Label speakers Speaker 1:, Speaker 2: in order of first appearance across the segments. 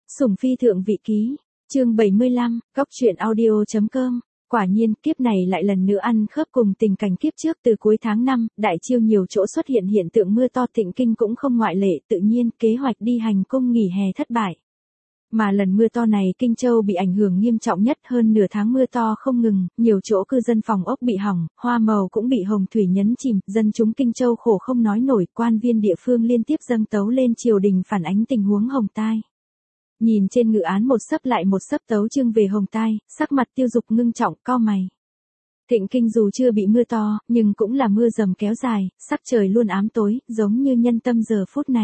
Speaker 1: Sủng phi thượng vị ký, chương 75, góc truyện audio.com. Quả nhiên, kiếp này lại lần nữa ăn khớp cùng tình cảnh kiếp trước. Từ cuối tháng 5, đại chiêu nhiều chỗ xuất hiện hiện tượng mưa to, Thịnh Kinh cũng không ngoại lệ. Tự nhiên, kế hoạch đi hành cung nghỉ hè thất bại. Mà lần mưa to này Kinh Châu bị ảnh hưởng nghiêm trọng nhất, hơn nửa tháng mưa to không ngừng, nhiều chỗ cư dân phòng ốc bị hỏng, hoa màu cũng bị hồng thủy nhấn chìm, dân chúng Kinh Châu khổ không nói nổi, quan viên địa phương liên tiếp dâng tấu lên triều đình phản ánh tình huống hồng tai. Nhìn trên ngự án một sấp lại một sấp tấu chương về hồng tai, sắc mặt Tiêu Dục ngưng trọng, cau mày. Thịnh Kinh dù chưa bị mưa to, nhưng cũng là mưa dầm kéo dài, sắc trời luôn ám tối, giống như nhân tâm giờ phút này.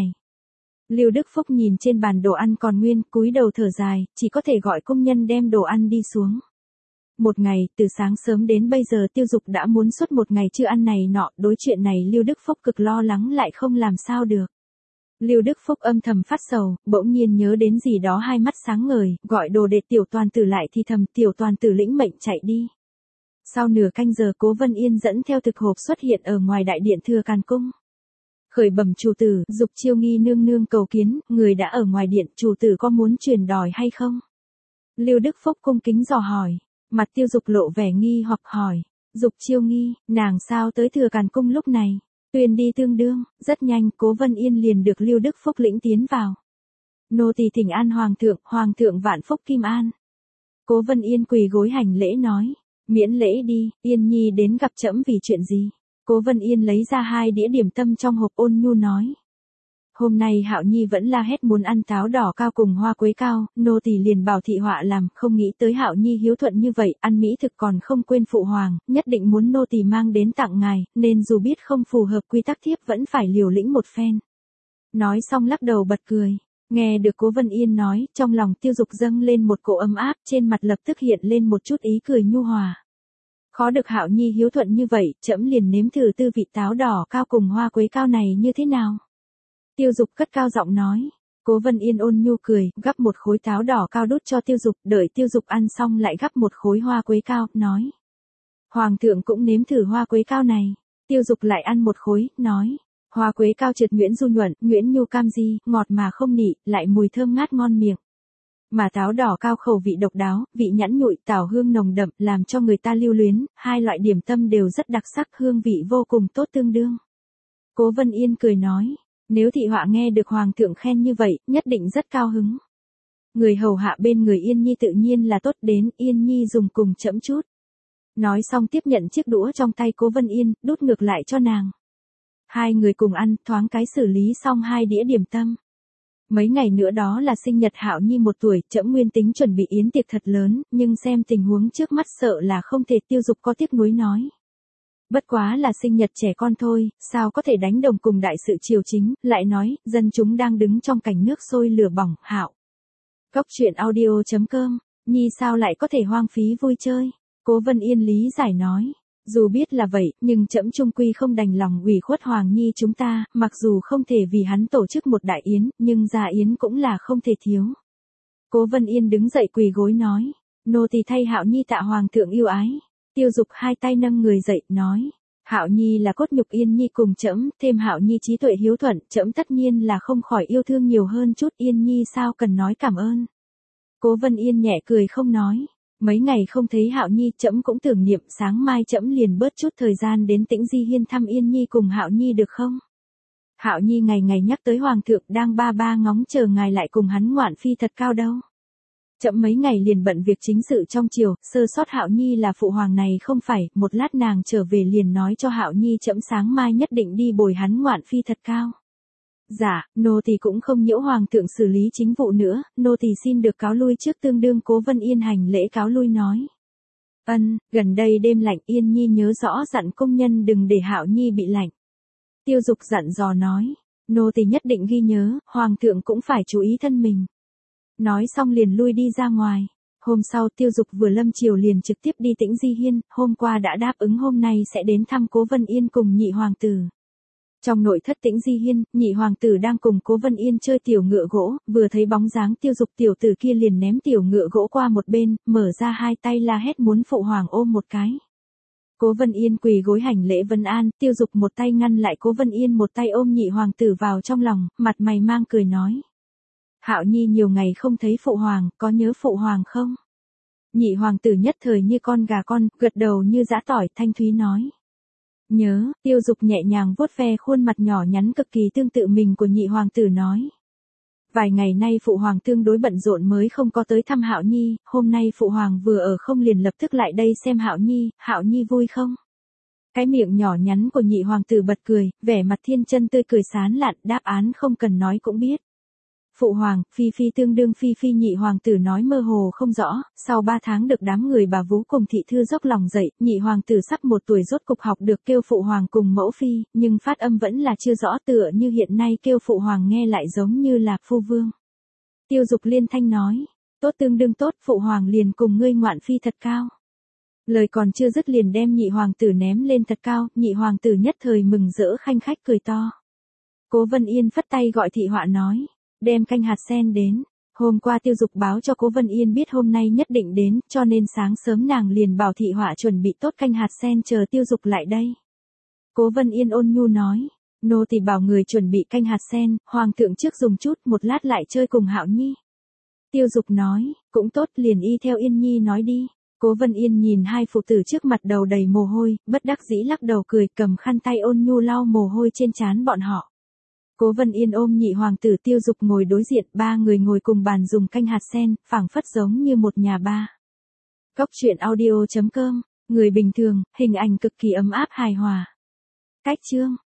Speaker 1: Lưu Đức Phúc nhìn trên bàn đồ ăn còn nguyên, cúi đầu thở dài, chỉ có thể gọi công nhân đem đồ ăn đi xuống. Một ngày, từ sáng sớm đến bây giờ Tiêu Dục đã muốn suốt một ngày chưa ăn này nọ, đối chuyện này Lưu Đức Phúc cực lo lắng lại không làm sao được. Lưu Đức Phúc âm thầm phát sầu, bỗng nhiên nhớ đến gì đó, hai mắt sáng ngời, gọi đồ đệ Tiểu Toàn Tử lại thì thầm, Tiểu Toàn Tử lĩnh mệnh chạy đi. Sau nửa canh giờ Cố Vân Yên dẫn theo thực hộp xuất hiện ở ngoài đại điện Thừa Càn Cung. Khởi bẩm chủ tử, Dục Chiêu Nghi nương nương cầu kiến, người đã ở ngoài điện, chủ tử có muốn truyền đòi hay không? Lưu Đức Phúc cung kính dò hỏi, mặt Tiêu Dục lộ vẻ nghi hoặc hỏi, Dục Chiêu Nghi, nàng sao tới Thừa Càn Cung lúc này? Tuyên đi tương đương, rất nhanh Cố Vân Yên liền được Lưu Đức Phúc lĩnh tiến vào. Nô tỳ thỉnh an hoàng thượng vạn phúc kim an. Cố Vân Yên quỳ gối hành lễ nói, miễn lễ đi, Yên Nhi đến gặp trẫm vì chuyện gì? Cố Vân Yên lấy ra 2 đĩa điểm tâm trong hộp, ôn nhu nói. Hôm nay Hạo Nhi vẫn la hét muốn ăn táo đỏ cao cùng hoa quế cao, nô tỳ liền bảo thị họa làm, không nghĩ tới Hạo Nhi hiếu thuận như vậy, ăn mỹ thực còn không quên phụ hoàng, nhất định muốn nô tỳ mang đến tặng ngài, nên dù biết không phù hợp quy tắc thiếp vẫn phải liều lĩnh một phen. Nói xong lắc đầu bật cười. Nghe được Cố Vân Yên nói, trong lòng Tiêu Dục dâng lên một cỗ ấm áp, trên mặt lập tức hiện lên một chút ý cười nhu hòa. Khó được Hạo Nhi hiếu thuận như vậy, trẫm liền nếm thử tư vị táo đỏ cao cùng hoa quế cao này như thế nào. Tiêu Dục cất cao giọng nói. Cố Vân Yên ôn nhu cười, gắp một khối táo đỏ cao đút cho Tiêu Dục, đợi Tiêu Dục ăn xong lại gắp một khối hoa quế cao, nói. Hoàng thượng cũng nếm thử hoa quế cao này. Tiêu Dục lại ăn một khối, nói. Hoa quế cao trượt nhuyễn du nhuận, nhuyễn nhu cam di, ngọt mà không nị, lại mùi thơm ngát ngon miệng. Mà táo đỏ cao khẩu vị độc đáo, vị nhẵn nhụi, tảo hương nồng đậm, làm cho người ta lưu luyến, hai loại điểm tâm đều rất đặc sắc, hương vị vô cùng tốt tương đương. Cố Vân Yên cười nói, nếu thị họa nghe được hoàng thượng khen như vậy, nhất định rất cao hứng. Người hầu hạ bên người Yên Nhi tự nhiên là tốt, đến, Yên Nhi dùng cùng chẫm chút. Nói xong tiếp nhận chiếc đũa trong tay Cố Vân Yên, đút ngược lại cho nàng. Hai người cùng ăn, thoáng cái xử lý xong 2 đĩa điểm tâm. Mấy ngày nữa đó là sinh nhật Hạo Nhi 1 tuổi, trẫm nguyên tính chuẩn bị yến tiệc thật lớn, nhưng xem tình huống trước mắt sợ là không thể. Tiêu Dục có tiếc nuối nói. Bất quá là sinh nhật trẻ con thôi, sao có thể đánh đồng cùng đại sự triều chính, lại nói, dân chúng đang đứng trong cảnh nước sôi lửa bỏng, Hạo. Góc truyện audio.com, Nhi sao lại có thể hoang phí vui chơi? Cố Vân Yên lý giải nói. Dù biết là vậy, nhưng trẫm chung quy không đành lòng ủy khuất Hoàng Nhi chúng ta, mặc dù không thể vì hắn tổ chức một đại yến, nhưng gia yến cũng là không thể thiếu. Cố Vân Yên đứng dậy quỳ gối nói, nô tỳ thay Hạo Nhi tạ Hoàng thượng yêu ái. Tiêu Dục 2 tay nâng người dậy, nói, Hạo Nhi là cốt nhục Yên Nhi cùng trẫm, thêm Hạo Nhi trí tuệ hiếu thuận, trẫm tất nhiên là không khỏi yêu thương nhiều hơn chút. Yên Nhi sao cần nói cảm ơn. Cố Vân Yên nhẹ cười không nói. Mấy ngày không thấy Hạo Nhi, trẫm cũng tưởng niệm, sáng mai trẫm liền bớt chút thời gian đến Tĩnh Di Hiên thăm Yên Nhi cùng Hạo Nhi được không? Hạo Nhi ngày ngày nhắc tới hoàng thượng, đang ba ngóng chờ ngài lại cùng hắn ngoạn phi thật cao đâu. Trẫm mấy ngày liền bận việc chính sự trong triều, sơ sót Hạo Nhi là phụ hoàng này không phải, một lát nàng trở về liền nói cho Hạo Nhi trẫm sáng mai nhất định đi bồi hắn ngoạn phi thật cao. Dạ, nô tỳ cũng không nhiễu hoàng thượng xử lý chính vụ nữa, nô tỳ xin được cáo lui trước. Tương đương Cố Vân Yên hành lễ cáo lui nói. Gần đây đêm lạnh, Yên Nhi nhớ rõ dặn công nhân đừng để Hạo Nhi bị lạnh. Tiêu Dục dặn dò nói, nô tỳ nhất định ghi nhớ, hoàng thượng cũng phải chú ý thân mình. Nói xong liền lui đi ra ngoài. Hôm sau Tiêu Dục vừa lâm triều liền trực tiếp đi Tĩnh Di Hiên, hôm qua đã đáp ứng hôm nay sẽ đến thăm Cố Vân Yên cùng nhị hoàng tử. Trong nội thất Tĩnh Di Hiên, nhị hoàng tử đang cùng Cố Vân Yên chơi tiểu ngựa gỗ, vừa thấy bóng dáng Tiêu Dục tiểu tử kia liền ném tiểu ngựa gỗ qua một bên, mở ra 2 tay la hét muốn phụ hoàng ôm một cái. Cố Vân Yên quỳ gối hành lễ vân an, Tiêu Dục một tay ngăn lại Cố Vân Yên, một tay ôm nhị hoàng tử vào trong lòng, mặt mày mang cười nói. Hạo Nhi nhiều ngày không thấy phụ hoàng, có nhớ phụ hoàng không? Nhị hoàng tử nhất thời như con gà con, gật đầu như giã tỏi, thanh thúy nói. Nhớ, Tiêu Dục nhẹ nhàng vuốt ve khuôn mặt nhỏ nhắn cực kỳ tương tự mình của nhị hoàng tử nói. Vài ngày nay phụ hoàng tương đối bận rộn mới không có tới thăm Hạo Nhi, hôm nay phụ hoàng vừa ở không liền lập tức lại đây xem Hạo Nhi vui không? Cái miệng nhỏ nhắn của nhị hoàng tử bật cười, vẻ mặt thiên chân tươi cười sán lạn, đáp án không cần nói cũng biết. Phụ hoàng, Phi Phi tương đương Phi Phi, nhị hoàng tử nói mơ hồ không rõ, sau 3 tháng được đám người bà vú cùng thị thư dốc lòng dạy, nhị hoàng tử sắp 1 tuổi rốt cục học được kêu phụ hoàng cùng mẫu phi, nhưng phát âm vẫn là chưa rõ, tựa như hiện nay kêu phụ hoàng nghe lại giống như là phu vương. Tiêu Dục liên thanh nói, tốt tương đương tốt, phụ hoàng liền cùng ngươi ngoạn phi thật cao. Lời còn chưa dứt liền đem nhị hoàng tử ném lên thật cao, nhị hoàng tử nhất thời mừng rỡ khanh khách cười to. Cố Vân Yên phất tay gọi thị họa nói, đem canh hạt sen đến. Hôm qua Tiêu Dục báo cho Cố Vân Yên biết hôm nay nhất định đến, cho nên sáng sớm nàng liền bảo thị họa chuẩn bị tốt canh hạt sen chờ Tiêu Dục lại đây. Cố Vân Yên ôn nhu nói, nô tỳ bảo người chuẩn bị canh hạt sen, hoàng thượng trước dùng chút, một lát lại chơi cùng Hạo Nhi. Tiêu Dục nói, cũng tốt, liền y theo Yên Nhi nói đi. Cố Vân Yên nhìn hai phụ tử trước mặt đầu đầy mồ hôi, bất đắc dĩ lắc đầu cười, cầm khăn tay ôn nhu lau mồ hôi trên trán bọn họ. Cố Vân Yên ôm nhị hoàng tử Tiêu Dục ngồi đối diện, 3 người ngồi cùng bàn dùng canh hạt sen, phảng phất giống như một nhà ba. Cốc truyện audio.com, người bình thường, hình ảnh cực kỳ ấm áp hài hòa. Cách chương